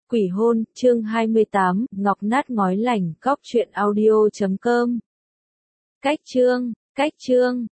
Quỷ hôn, chương 28, ngọc nát ngói lành, cóc truyện audio.com. Cách chương.